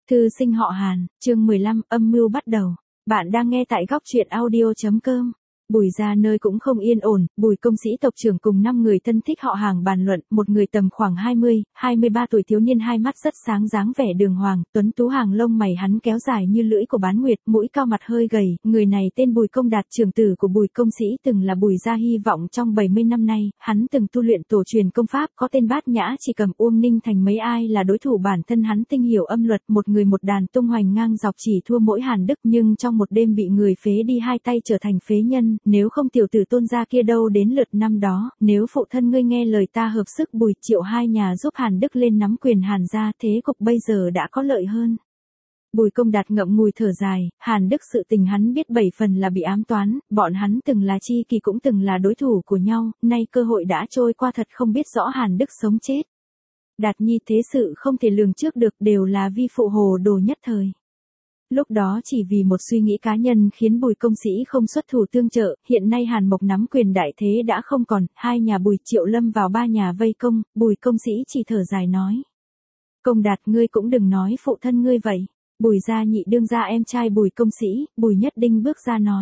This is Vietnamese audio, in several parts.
Thư sinh họ Hàn, chương 15, âm mưu bắt đầu. Bạn đang nghe tại góc truyện audio.com. Bùi gia nơi cũng không yên ổn, Bùi công sĩ tộc trưởng cùng 5 người thân thích họ Hàng bàn luận, một người tầm khoảng 20, 23 tuổi thiếu niên hai mắt rất sáng dáng vẻ đường hoàng, tuấn tú hàng lông mày hắn kéo dài như lưỡi của bán nguyệt, mũi cao mặt hơi gầy, người này tên Bùi Công Đạt, trưởng tử của Bùi công sĩ từng là Bùi gia hy vọng trong 70 năm nay, hắn từng tu luyện tổ truyền công pháp có tên Bát Nhã chỉ cầm Uông Ninh Thành mấy ai là đối thủ bản thân hắn tinh hiểu âm luật, một người một đàn tung hoành ngang dọc chỉ thua mỗi Hàn Đức nhưng trong một đêm bị người phế đi hai tay trở thành phế nhân, nếu không tiểu tử Tôn gia kia đâu đến lượt năm đó, nếu phụ thân ngươi nghe lời ta hợp sức Bùi Triệu hai nhà giúp Hàn Đức lên nắm quyền Hàn gia, thế cục bây giờ đã có lợi hơn. Bùi Công Đạt ngậm ngùi thở dài, Hàn Đức sự tình hắn biết 7 phần là bị ám toán, bọn hắn từng là chi kỳ cũng từng là đối thủ của nhau, nay cơ hội đã trôi qua thật không biết rõ Hàn Đức sống chết. Đạt nhi thế sự không thể lường trước được, đều là vi phụ hồ đồ nhất thời. Lúc đó chỉ vì một suy nghĩ cá nhân khiến Bùi công sĩ không xuất thủ tương trợ, hiện nay Hàn Mộc nắm quyền đại thế đã không còn, hai nhà Bùi Triệu lâm vào ba nhà vây công, Bùi công sĩ chỉ thở dài nói. Công Đạt ngươi cũng đừng nói phụ thân ngươi vậy. Bùi gia nhị đương gia em trai Bùi công sĩ, Bùi Nhất Đinh bước ra nói.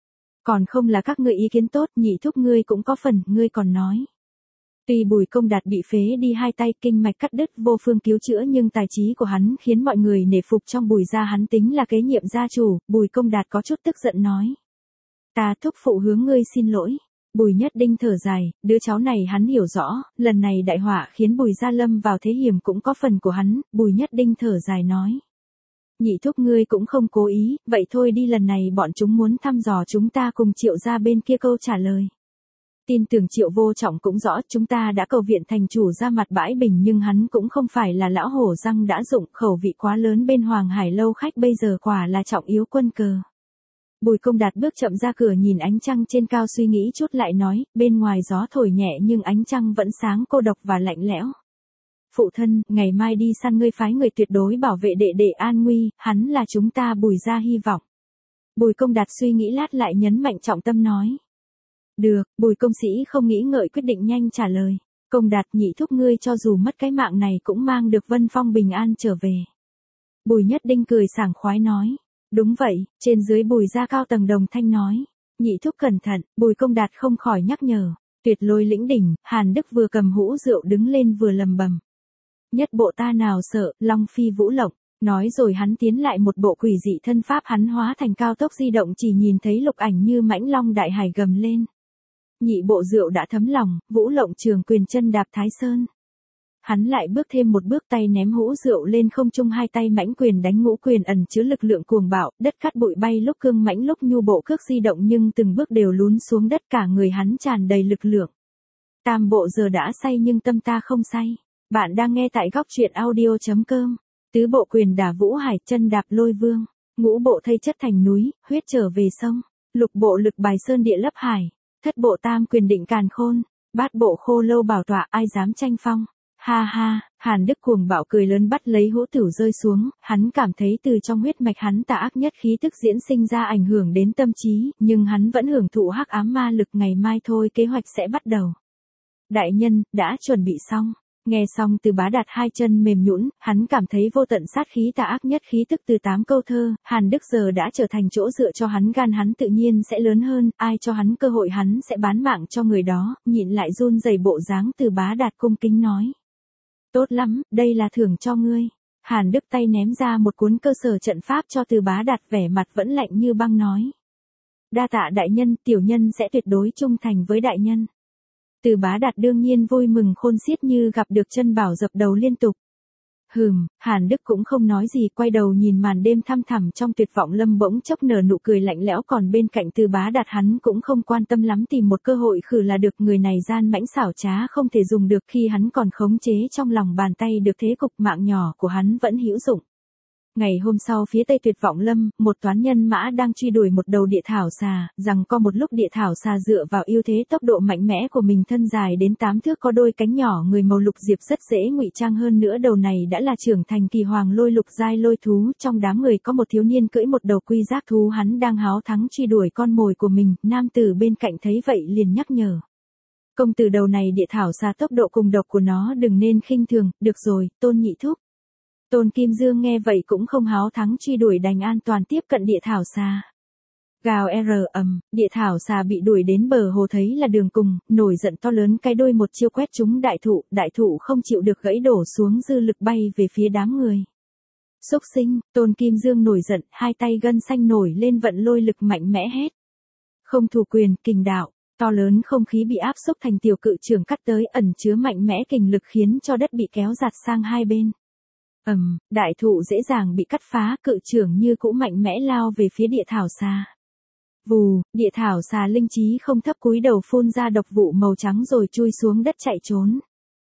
Còn không là các ngươi ý kiến tốt, nhị thúc ngươi cũng có phần, ngươi còn nói. Tuy Bùi Công Đạt bị phế đi hai tay, kinh mạch cắt đứt vô phương cứu chữa nhưng tài trí của hắn khiến mọi người nể phục, trong Bùi gia hắn tính là kế nhiệm gia chủ, Bùi Công Đạt có chút tức giận nói. Ta thúc phụ hướng ngươi xin lỗi. Bùi Nhất Đinh thở dài, đứa cháu này hắn hiểu rõ, lần này đại họa khiến Bùi gia lâm vào thế hiểm cũng có phần của hắn, Bùi Nhất Đinh thở dài nói. Nhị thúc ngươi cũng không cố ý, vậy thôi đi, lần này bọn chúng muốn thăm dò chúng ta cùng Triệu gia bên kia câu trả lời. Tin tưởng Triệu Vô Trọng cũng rõ, chúng ta đã cầu viện thành chủ ra mặt bãi bình nhưng hắn cũng không phải là lão hổ răng đã dụng, khẩu vị quá lớn bên Hoàng Hải lâu khách bây giờ quả là trọng yếu quân cờ. Bùi Công Đạt bước chậm ra cửa nhìn ánh trăng trên cao suy nghĩ chút lại nói, bên ngoài gió thổi nhẹ nhưng ánh trăng vẫn sáng cô độc và lạnh lẽo. Phụ thân, ngày mai đi săn ngươi phái người tuyệt đối bảo vệ đệ đệ an nguy, hắn là chúng ta Bùi gia hy vọng. Bùi Công Đạt suy nghĩ lát lại nhấn mạnh trọng tâm nói. Được, Bùi công sĩ không nghĩ ngợi quyết định nhanh trả lời. Công Đạt nhị thúc ngươi cho dù mất cái mạng này cũng mang được Vân Phong bình an trở về. Bùi Nhất Đinh cười sảng khoái nói. Đúng vậy, trên dưới Bùi gia cao tầng đồng thanh nói. Nhị thúc cẩn thận, Bùi Công Đạt không khỏi nhắc nhở. Tuyệt lôi lĩnh đỉnh, Hàn Đức vừa cầm hũ rượu đứng lên vừa lầm bầm. Nhất bộ ta nào sợ, Long Phi Vũ Lộng, nói rồi hắn tiến lại một bộ quỷ dị thân pháp, hắn hóa thành cao tốc di động, chỉ nhìn thấy lục ảnh như mãnh long đại hải gầm lên. Nhị bộ rượu đã thấm lòng, Vũ Lộng trường quyền chân đạp Thái Sơn. Hắn lại bước thêm một bước, tay ném hũ rượu lên không trung, hai tay mãnh quyền đánh ngũ quyền ẩn chứa lực lượng cuồng bạo, đất cát bụi bay lúc cương mãnh lúc nhu, bộ cước di động nhưng từng bước đều lún xuống đất, cả người hắn tràn đầy lực lượng. Tam bộ giờ đã say nhưng tâm ta không say. Bạn đang nghe tại góc truyện audio.com. Tứ bộ quyền đả Vũ Hải, chân đạp Lôi Vương. Ngũ bộ thây chất thành núi, huyết trở về sông. Lục bộ lực bài sơn địa lấp hải. Thất bộ tam quyền định càn khôn. Bát bộ khô lâu bảo tọa, ai dám tranh phong. Ha ha, Hàn Đức cuồng bạo cười lớn bắt lấy hũ tửu rơi xuống, hắn cảm thấy từ trong huyết mạch hắn tà ác nhất khí tức diễn sinh ra ảnh hưởng đến tâm trí, nhưng hắn vẫn hưởng thụ hắc ám ma lực, ngày mai thôi kế hoạch sẽ bắt đầu. Đại nhân, đã chuẩn bị xong. Nghe xong Từ Bá Đạt hai chân mềm nhũn, hắn cảm thấy vô tận sát khí tà ác nhất khí tức từ 8 câu thơ, Hàn Đức giờ đã trở thành chỗ dựa cho hắn, gan hắn tự nhiên sẽ lớn hơn, ai cho hắn cơ hội hắn sẽ bán mạng cho người đó, nhịn lại run rẩy bộ dáng Từ Bá Đạt cung kính nói. Tốt lắm, đây là thưởng cho ngươi. Hàn Đức tay ném ra một cuốn cơ sở trận pháp cho Từ Bá Đạt, vẻ mặt vẫn lạnh như băng nói. Đa tạ đại nhân, tiểu nhân sẽ tuyệt đối trung thành với đại nhân. Từ Bá Đạt đương nhiên vui mừng khôn xiết như gặp được chân bảo, dập đầu liên tục. Hàn Đức cũng không nói gì, quay đầu nhìn màn đêm thăm thẳm trong tuyệt vọng, lâm bỗng chốc nở nụ cười lạnh lẽo, còn bên cạnh Từ Bá Đạt hắn cũng không quan tâm lắm, tìm một cơ hội khử là được, người này gian mãnh xảo trá không thể dùng được, khi hắn còn khống chế trong lòng bàn tay được thế cục, mạng nhỏ của hắn vẫn hữu dụng. Ngày hôm sau phía tây tuyệt vọng lâm, một toán nhân mã đang truy đuổi một đầu địa thảo xà, rằng có một lúc địa thảo xà dựa vào ưu thế tốc độ mạnh mẽ của mình, thân dài đến 8 thước, có đôi cánh nhỏ, người màu lục diệp rất dễ ngụy trang, hơn nữa đầu này đã là trưởng thành kỳ hoàng lôi lục giai lôi thú. Trong đám người có một thiếu niên cưỡi một đầu quy giác thú, hắn đang háo thắng truy đuổi con mồi của mình, nam tử bên cạnh thấy vậy liền nhắc nhở. Công tử, đầu này địa thảo xà tốc độ cùng độc của nó đừng nên khinh thường, được rồi, Tôn nhị thúc. Tôn Kim Dương nghe vậy cũng không háo thắng truy đuổi, đành an toàn tiếp cận địa thảo xà. Gào địa thảo xà bị đuổi đến bờ hồ thấy là đường cùng, nổi giận to lớn cái đuôi một chiêu quét trúng đại thụ không chịu được gãy đổ xuống, dư lực bay về phía đám người. Xúc sinh, Tôn Kim Dương nổi giận, hai tay gân xanh nổi lên vận lôi lực mạnh mẽ hét. Không thủ quyền, kình đạo, to lớn không khí bị áp xúc thành tiểu cự trường cắt tới, ẩn chứa mạnh mẽ kình lực khiến cho đất bị kéo giạt sang hai bên. Đại thụ dễ dàng bị cắt phá, cự trưởng như cũ mạnh mẽ lao về phía địa thảo xà. Vù, địa thảo xà linh trí không thấp cúi đầu phun ra độc vụ màu trắng rồi chui xuống đất chạy trốn.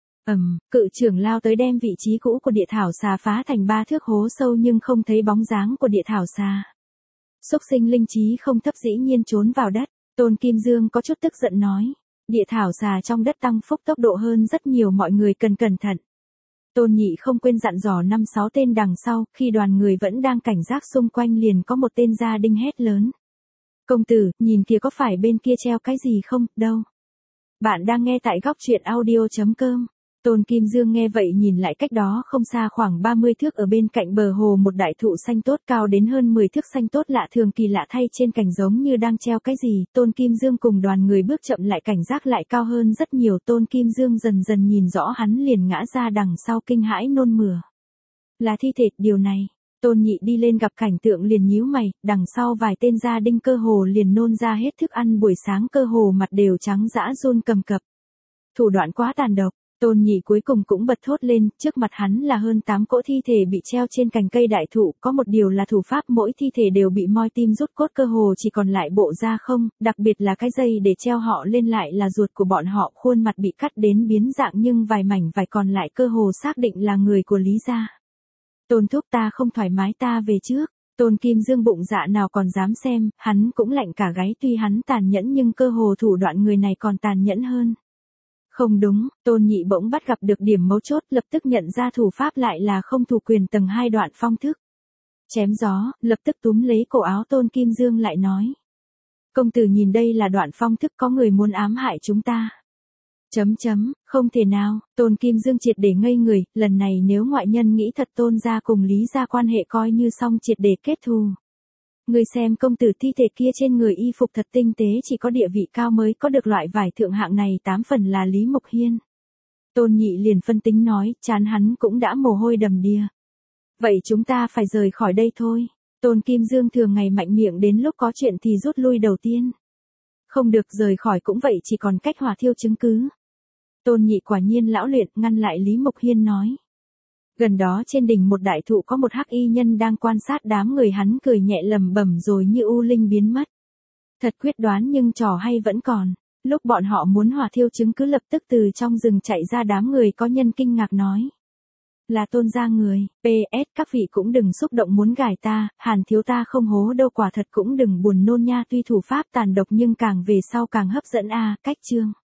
Cự trưởng lao tới đem vị trí cũ của địa thảo xà phá thành 3 thước hố sâu nhưng không thấy bóng dáng của địa thảo xà. Xúc sinh linh trí không thấp dĩ nhiên trốn vào đất, Tôn Kim Dương có chút tức giận nói. Địa thảo xà trong đất tăng phúc tốc độ hơn rất nhiều, mọi người cần cẩn thận. Tôn Nhị không quên dặn dò 5-6 tên đằng sau, khi đoàn người vẫn đang cảnh giác xung quanh liền có một tên gia đinh hét lớn. Công tử, nhìn kìa, có phải bên kia treo cái gì không? Đâu? Bạn đang nghe tại góc truyện audio.com. Tôn Kim Dương nghe vậy nhìn lại cách đó không xa khoảng 30 thước ở bên cạnh bờ hồ một đại thụ xanh tốt cao đến hơn 10 thước xanh tốt lạ thường kỳ lạ thay, trên cành giống như đang treo cái gì. Tôn Kim Dương cùng đoàn người bước chậm lại, cảnh giác lại cao hơn rất nhiều. Tôn Kim Dương dần dần nhìn rõ, hắn liền ngã ra đằng sau kinh hãi nôn mửa. Là thi thể, điều này. Tôn Nhị đi lên gặp cảnh tượng liền nhíu mày, đằng sau vài tên gia đinh cơ hồ liền nôn ra hết thức ăn buổi sáng, cơ hồ mặt đều trắng dã run cầm cập. Thủ đoạn quá tàn độc. Tôn Nhị cuối cùng cũng bật thốt lên, trước mặt hắn là hơn 8 cỗ thi thể bị treo trên cành cây đại thụ, có một điều là thủ pháp, mỗi thi thể đều bị moi tim rút cốt, cơ hồ chỉ còn lại bộ da không, đặc biệt là cái dây để treo họ lên lại là ruột của bọn họ, khuôn mặt bị cắt đến biến dạng nhưng vài mảnh vải còn lại cơ hồ xác định là người của Lý gia. Tôn thúc, ta không thoải mái, ta về trước. Tôn Kim Dương bụng dạ nào còn dám xem, hắn cũng lạnh cả gáy, tuy hắn tàn nhẫn nhưng cơ hồ thủ đoạn người này còn tàn nhẫn hơn. Không đúng, Tôn Nhị bỗng bắt gặp được điểm mấu chốt, lập tức nhận ra thủ pháp lại là không thủ quyền tầng 2 đoạn phong thức. Chém gió, lập tức túm lấy cổ áo Tôn Kim Dương lại nói. Công tử nhìn đây là đoạn phong thức, có người muốn ám hại chúng ta. Không thể nào, Tôn Kim Dương triệt để ngây người, lần này nếu ngoại nhân nghĩ thật, Tôn gia cùng Lý gia quan hệ coi như xong, triệt để kết thù. Người xem công tử, thi thể kia trên người y phục thật tinh tế, chỉ có địa vị cao mới có được loại vải thượng hạng này, 8 phần là Lý Mục Hiên. Tôn Nhị liền phân tính nói, chán hắn cũng đã mồ hôi đầm đìa. Vậy chúng ta phải rời khỏi đây thôi. Tôn Kim Dương thường ngày mạnh miệng, đến lúc có chuyện thì rút lui đầu tiên. Không được, rời khỏi cũng vậy, chỉ còn cách hỏa thiêu chứng cứ. Tôn Nhị quả nhiên lão luyện, ngăn lại Lý Mục Hiên nói. Gần đó trên đỉnh một đại thụ có một hắc y nhân đang quan sát đám người, hắn cười nhẹ lẩm bẩm rồi như u linh biến mất. Thật quyết đoán nhưng trò hay vẫn còn. Lúc bọn họ muốn hỏa thiêu chứng cứ, lập tức từ trong rừng chạy ra đám người có nhân kinh ngạc nói. Là Tôn gia người, PS các vị cũng đừng xúc động muốn gài ta, Hàn thiếu ta không hố đâu, quả thật cũng đừng buồn nôn nha, tuy thủ pháp tàn độc nhưng càng về sau càng hấp dẫn a. Cách chương.